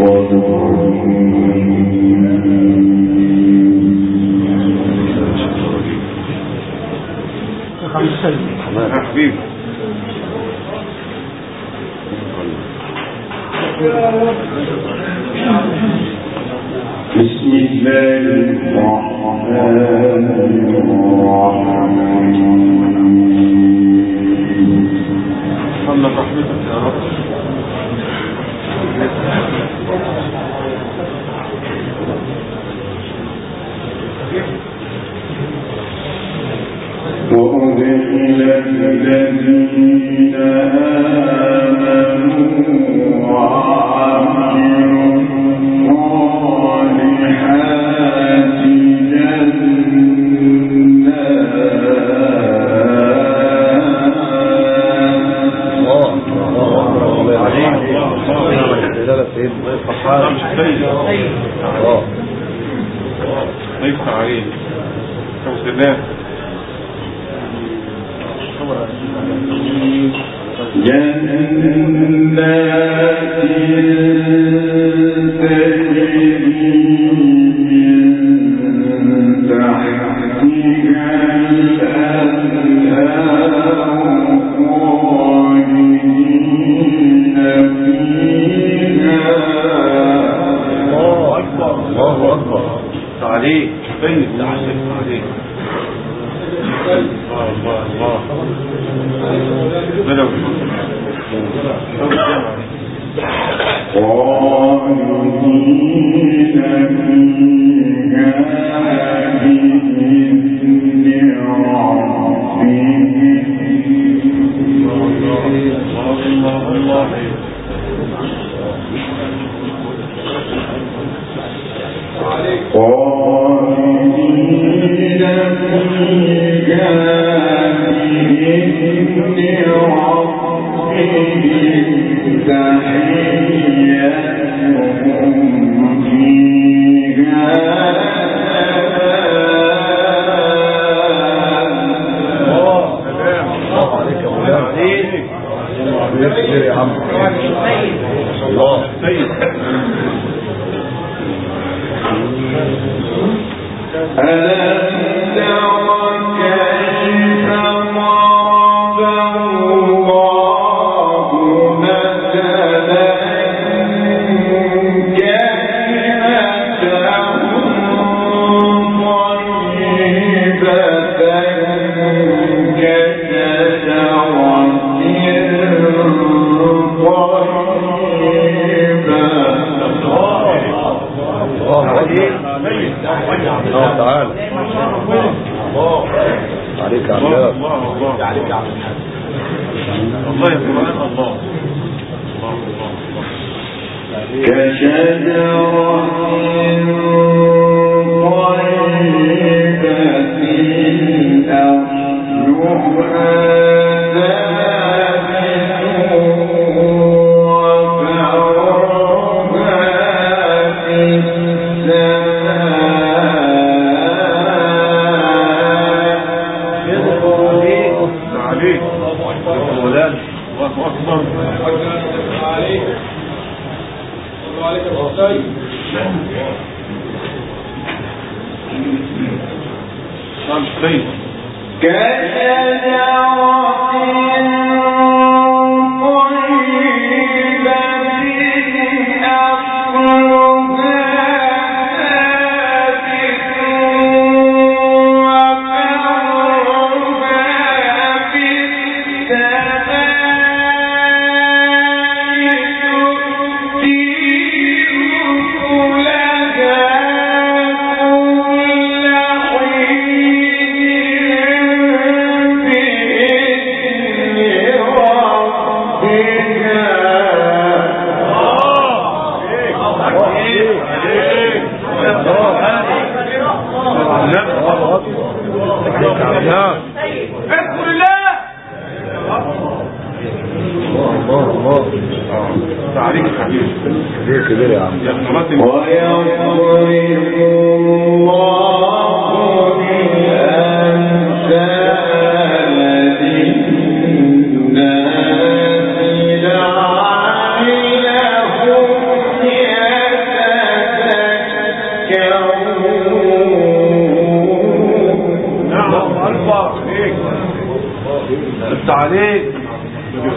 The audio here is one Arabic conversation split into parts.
بسم الله الرحمن الرحيم. الله رحمتك يا رب. وأدخل الذين آمنوا وعملوا الصالحات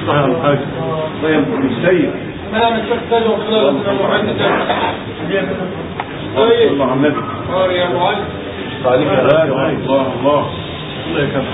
طيب السيد انا مستخدم خلال المعدة صلى على النبي يا معلم عليك يا غالي. الله الله يكرمك.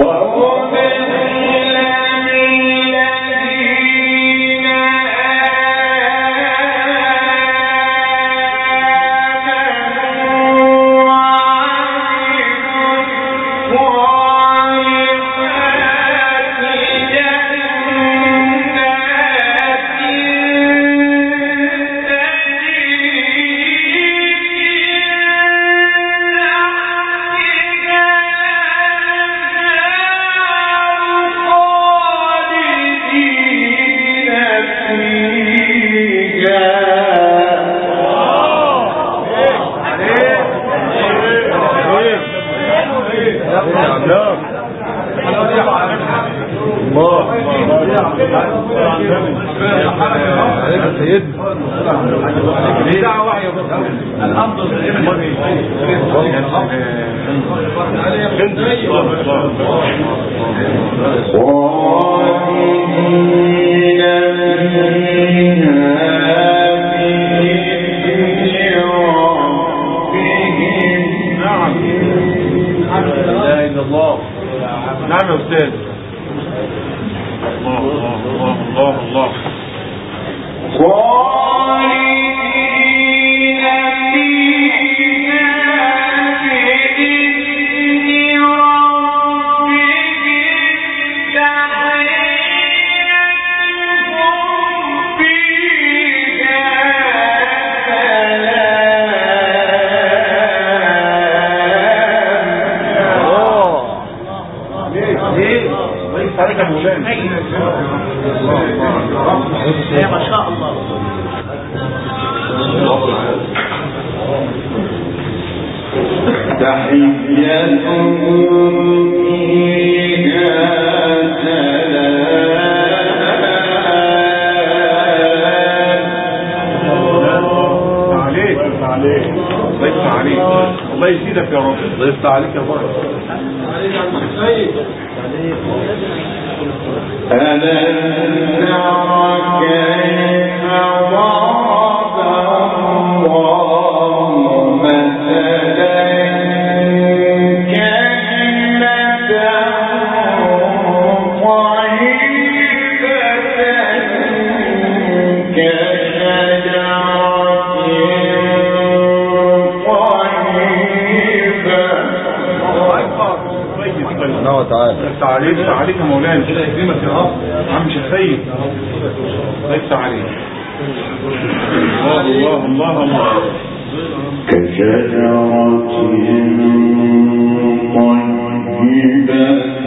نعم يا أستاذ. الله الله الله الله الله ما شاء الله. تحيتهم فيها عليك الله يزيدك يا رب. الله يفتح عليك يا رب. ألم نرى كيف ضرب الله مثلا كلمة طيبة كشجرة سبحانه وتعالى. يفتح عليك يا مولانا. كده يكرمك يا رب. عم شيخ سيد الله يفتح عليك. الله الله الله. كشجرة طيبة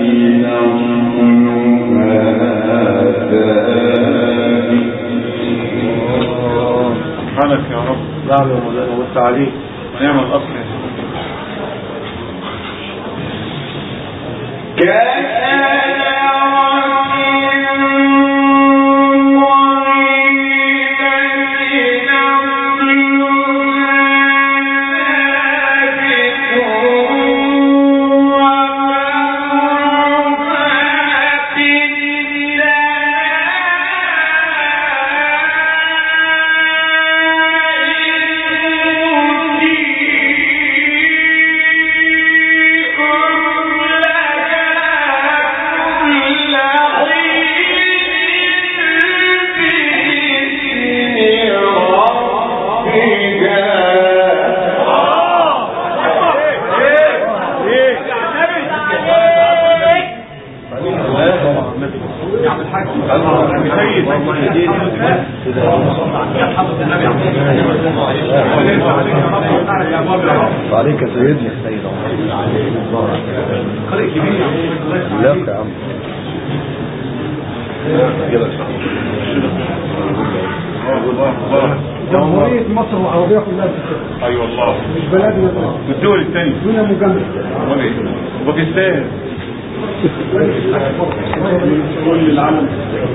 سبحانك يا رب. نعم يا مولانا وفتح عليك ونعم الأصل. عليك يا سيدنا قارئ كبير لا يا عم جمهورية مصر والعربية كلها بتشتغل. اي والله مش بلدنا والدول الثانية دنيا مجمدة. باكستان كل العالم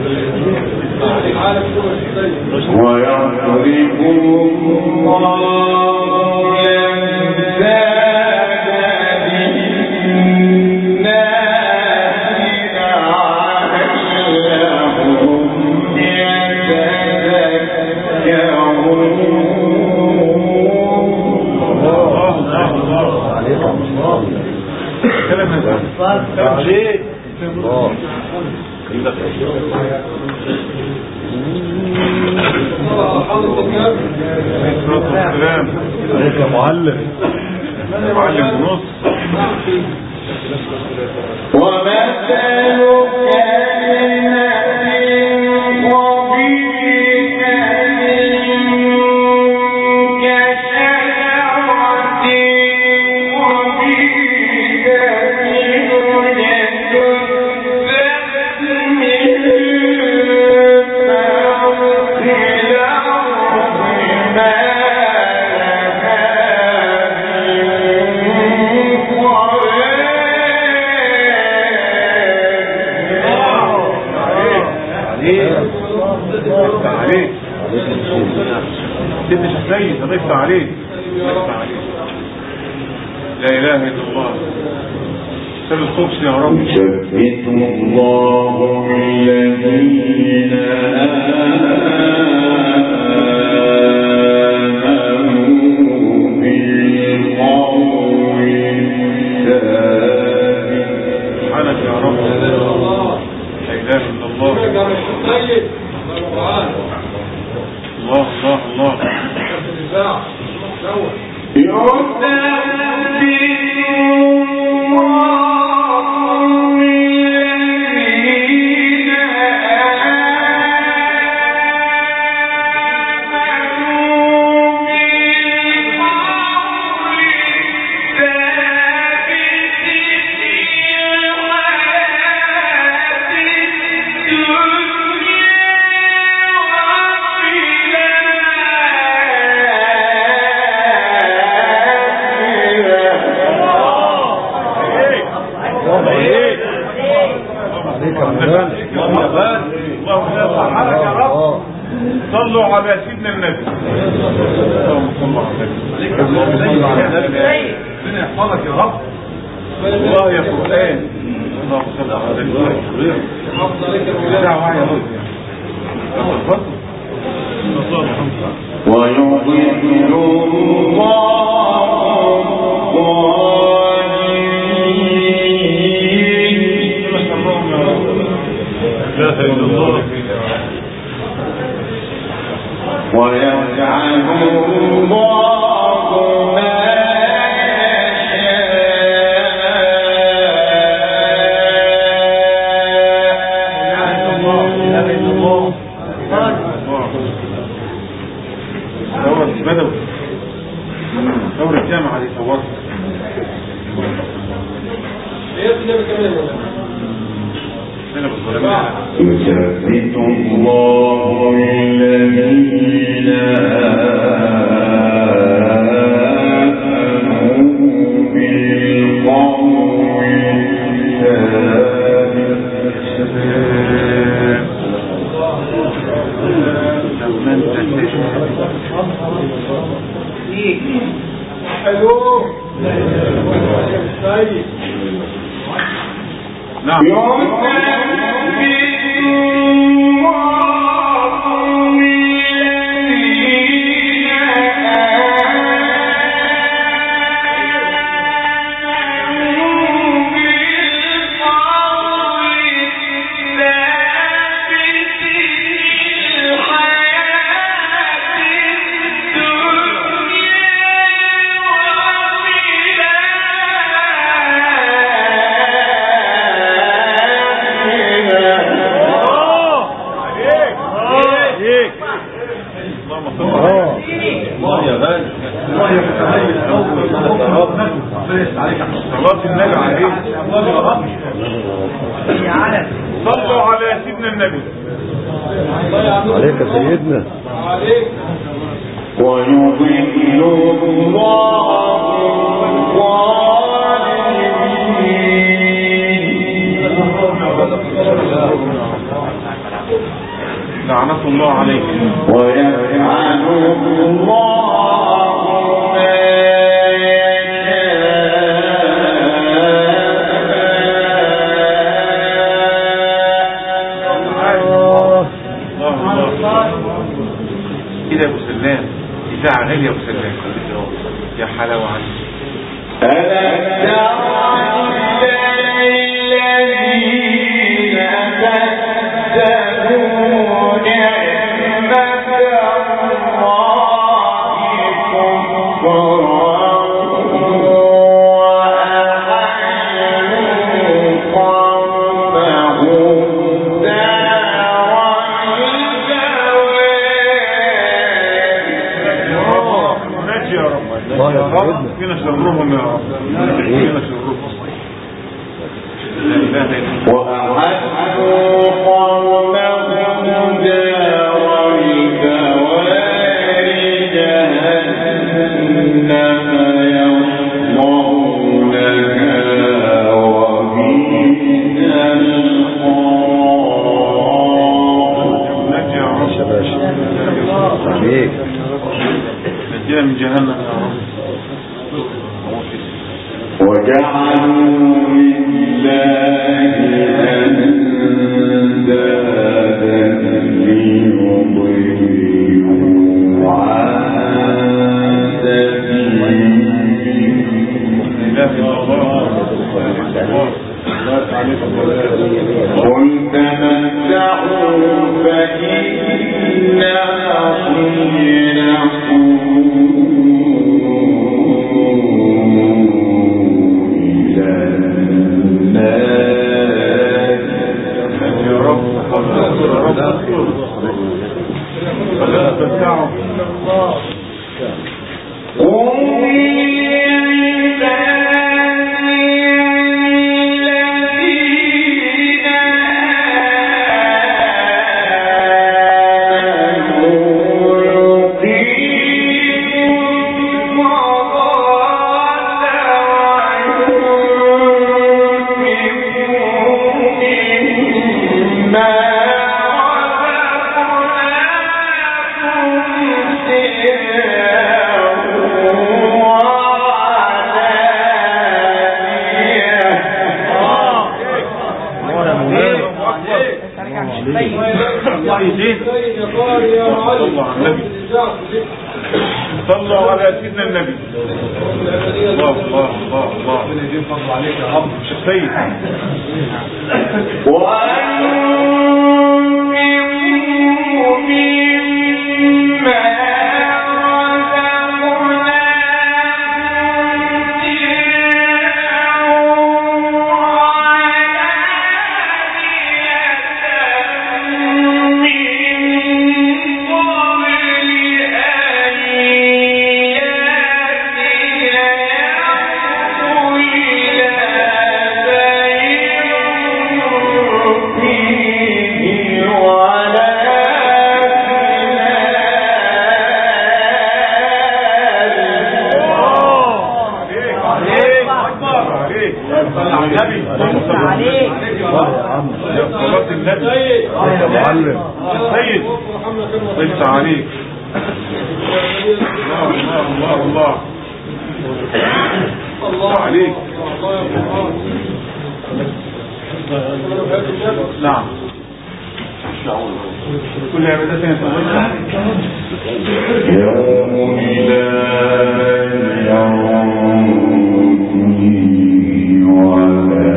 ويضربهم الله للناس لعلهم يا معلم ونص. ضفت عليه. لا اله الا الله. سر الخبز يا رب. يثبت الله الذين آمنوا بالقول الثابت. سبحانك يا رب. لا اله الا الله. الله الله صلوا على سيدنا النبي. اللهم صل على النبي. ربنا يحفظك يا رب. الله يا قرآن. اللهم صل على النبي. ويضل الله ويفعل الله ما دورة الجامعة دي صورت. يثبت الله الذين آمنوا بالقول نعم. صلوا على سيدنا النبي. عليك سيدنا. ويضل الله لعنة الله عليك. ويفعل الله كده يا ابو سلام. اذاعه غاليه يا ابو سلام. يا حلاوه عليك. الذين الله يا سيدنا. فينا شرهم يا رب، فينا شرهم. لا اله الا الله. وأعدوا قومهم دار البوار جهنم يصلونها وبئس القرار. نجينا من جهنم يا رب. وجعلوا لله أندادا ليضلوا عن سبيله. قل تمتعوا فإن مصيركم صلوا على سيدنا النبي. الله الله الله الله. فضل عليك يا رب. شيخ سيد. وأنفقوا مما عليك. الله الله الله الله عليك. نعم. كل عبادتنا يوم لا يروني ولا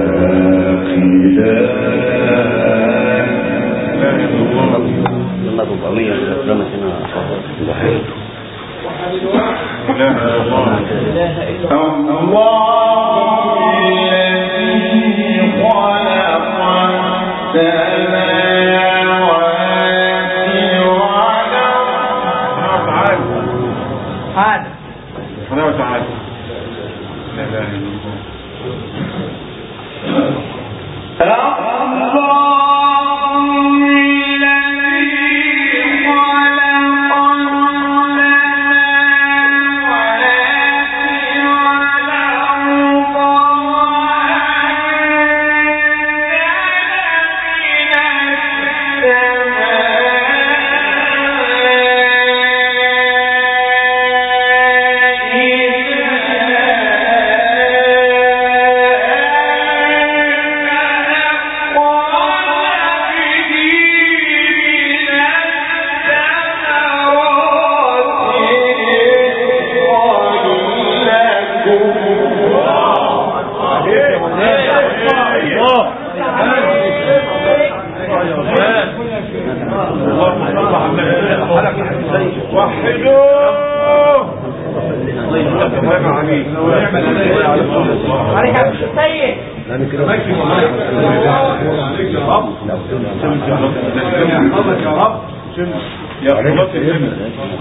يا صلاة النبي.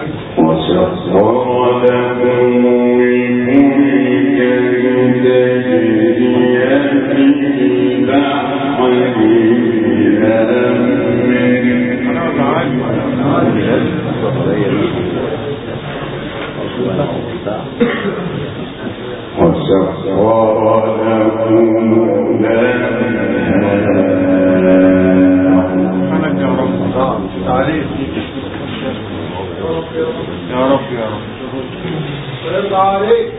وسخر لكم الملك تجري في البحر وسخر لكم يا رب يا رب عليك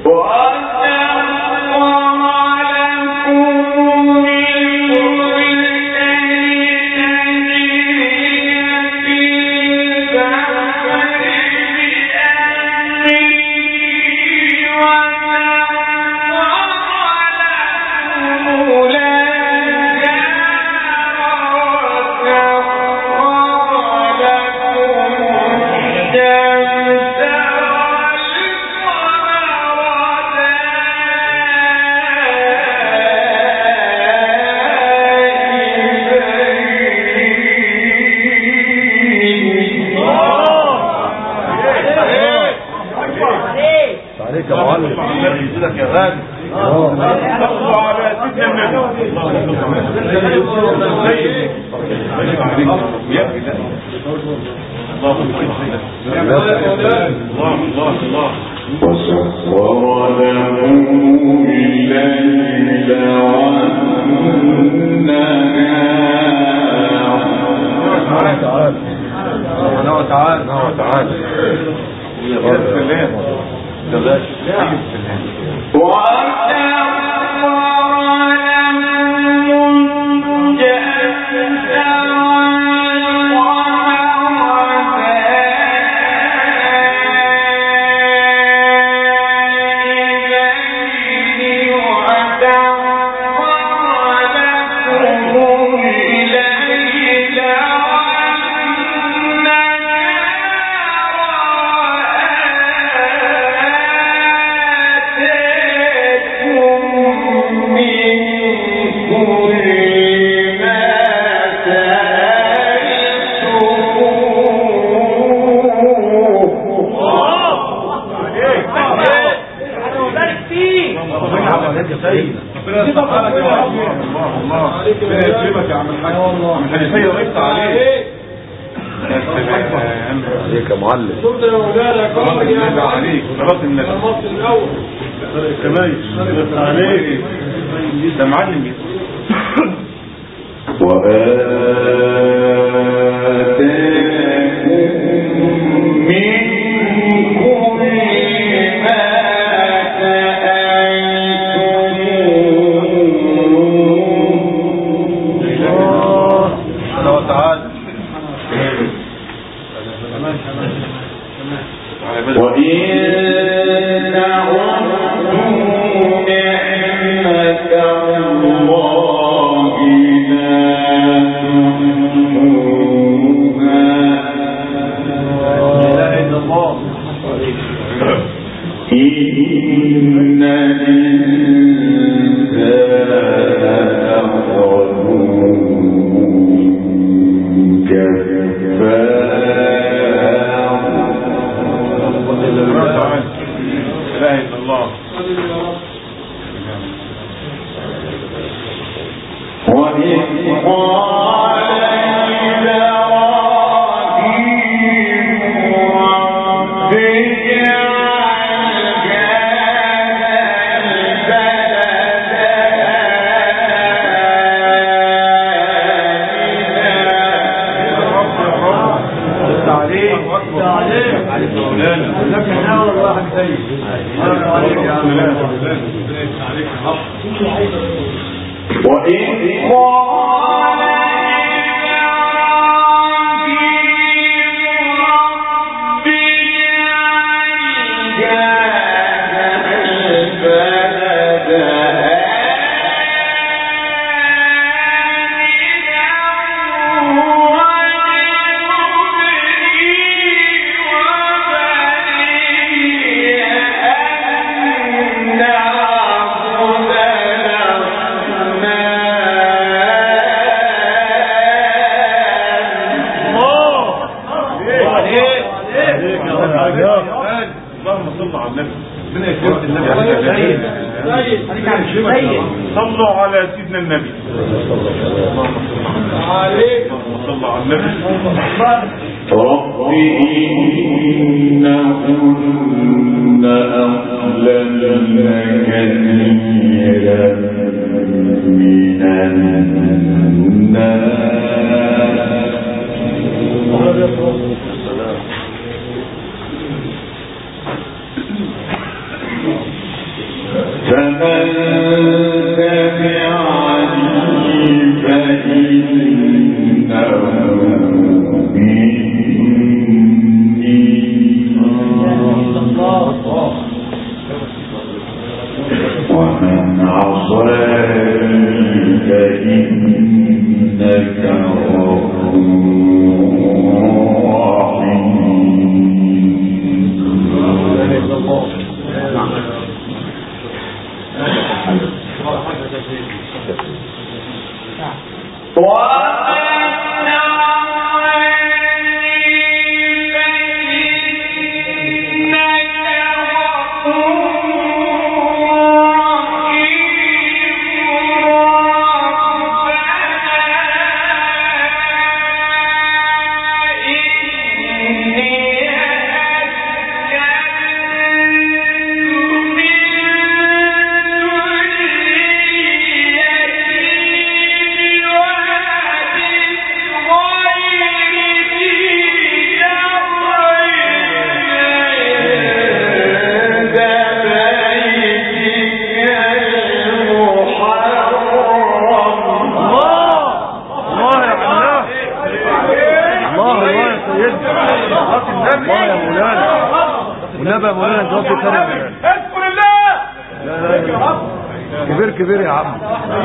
اللهم صل على النبي. ربنا يكرمك النبي. صلوا على سيدنا النبي. اللهم صل على النبي. رب إنهن أضللن كثيرا من الناس فمن تبعني فإنه مني ومن عصاني فإنك كبير يا عم.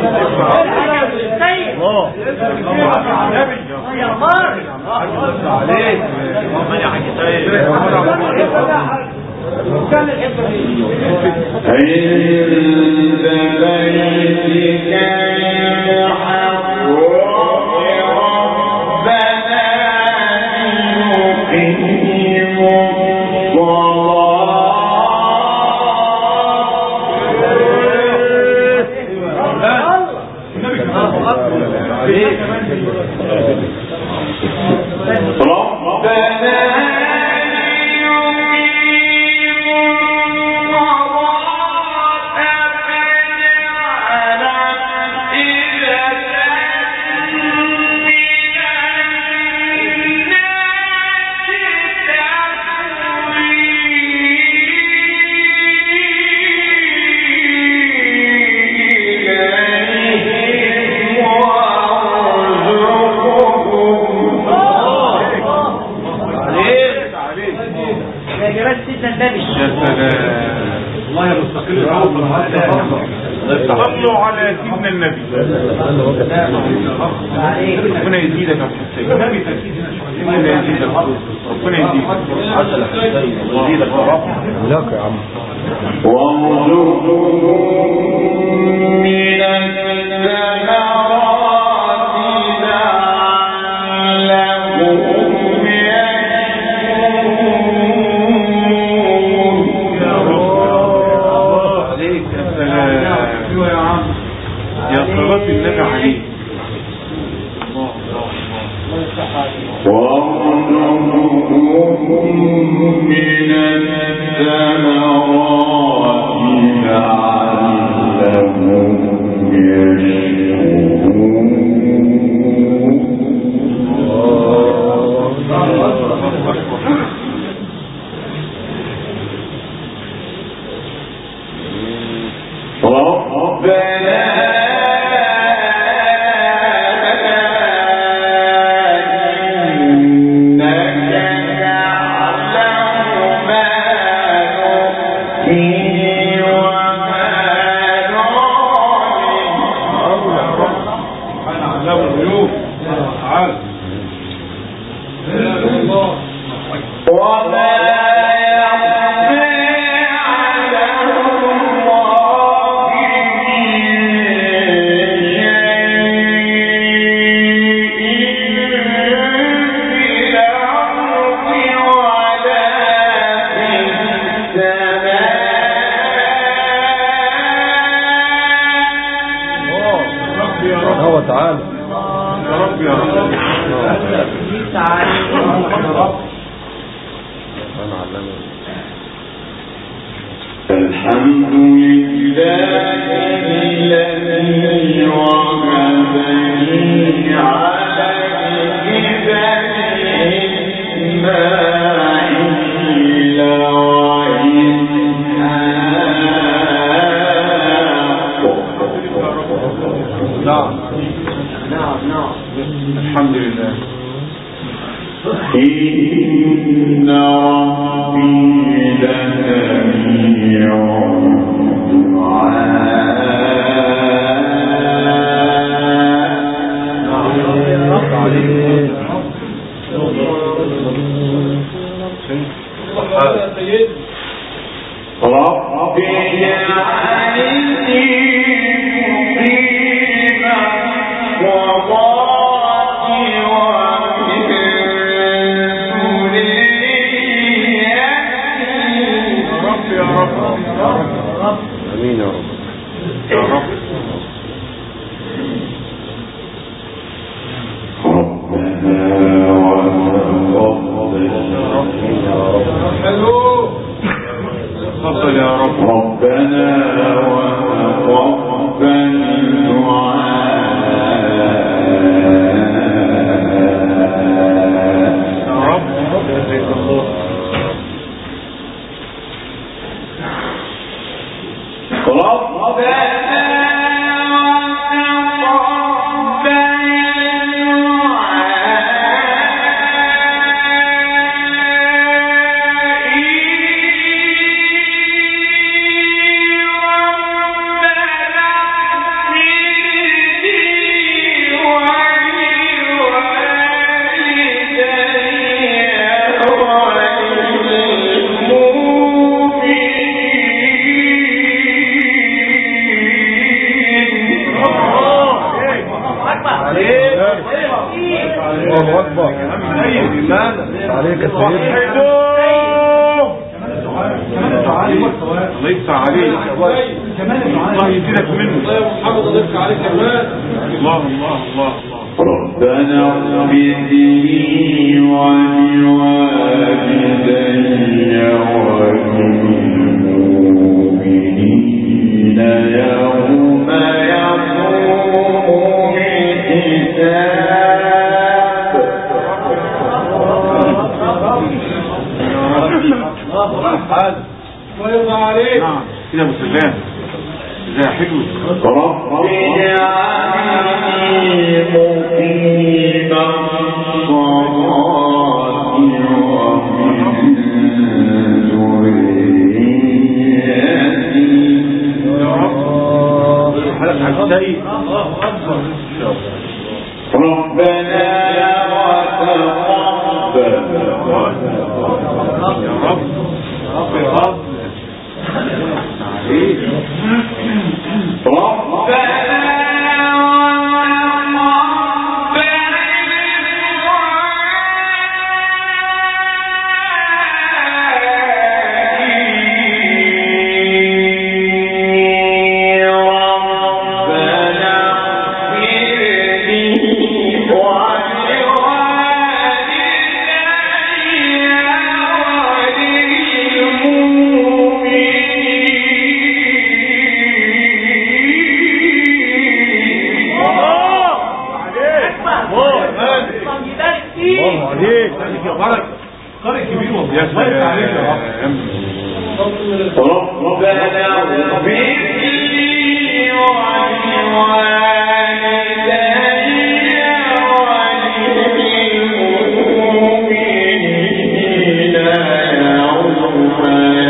صلوا على سيدنا النبي. ربنا يزيدك يا حسين. ربنا يزيدك. ربنا يزيدك يا رب. لك يا عم. وارزقهم من الثمرات لعلهم يا صلاة النبي عليه. وارزقهم من الثمرات لعلهم إن ربي لسميع عليك يا سيدي. الله يفتح عليك الله يزيدك منه الله الله الله ربنا اغفر لي ولوالدي وللمؤمنين يوم يقوم الحساب. ويرضى عليك كده ابو سفيان ازاي حلو رب اجعلني مقيم الصلاة ومن ذريتي يا رب الحلقة هتضايق ربنا وتقبل يا رب بفضل عليك يا سلام ربنا اغفر لي ولوالدي وللمؤمنين يوم يقوم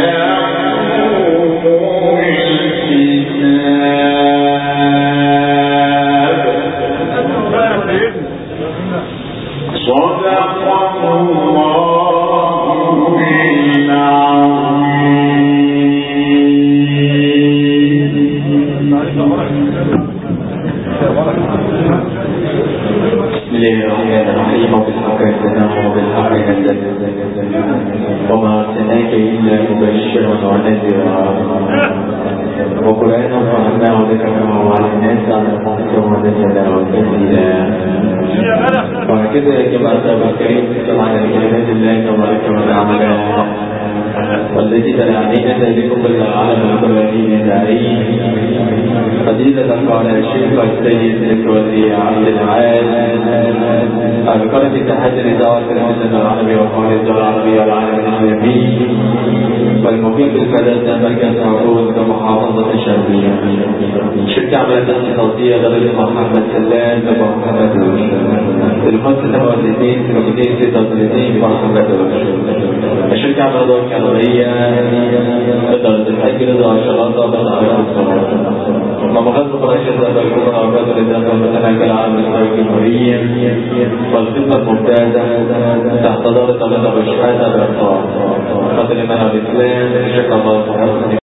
الحساب. صدق الله وما أرسلناك إلا مبشرا ونذيرا وقرآنا فرحناه ذكرا وعلمناه سعادة ومدسدا وكثيرا. وهكذا يا جماعة الكريم نسأل على كلمات الله تبارك وتعالى والتي تلعنينا بكم بالعالم القرآني داعين فضيلة على الشيخ السيد ذكر عبد العال بقرة اتحاد الإذاعة والتلفزيون العربي وقناة الدولة العربية والعالم الإسلامي والمقيم بالفلاتة مركز عروض بمحافظة الشرقية. شركة عمليات صوتية غير محمد سلام بمحافظة تليفون 37 36 36 الشركة عمليات كهربائية إدارة الحج رضا شراطة بنعرف ومغزق الأشياء الكبرى وكذا لذلك المتناكل العام للسوق الجمهورية والخدمة الممتازة تحت دارة الرشحات بالأطفال. قدر من الإسلام شكرا الله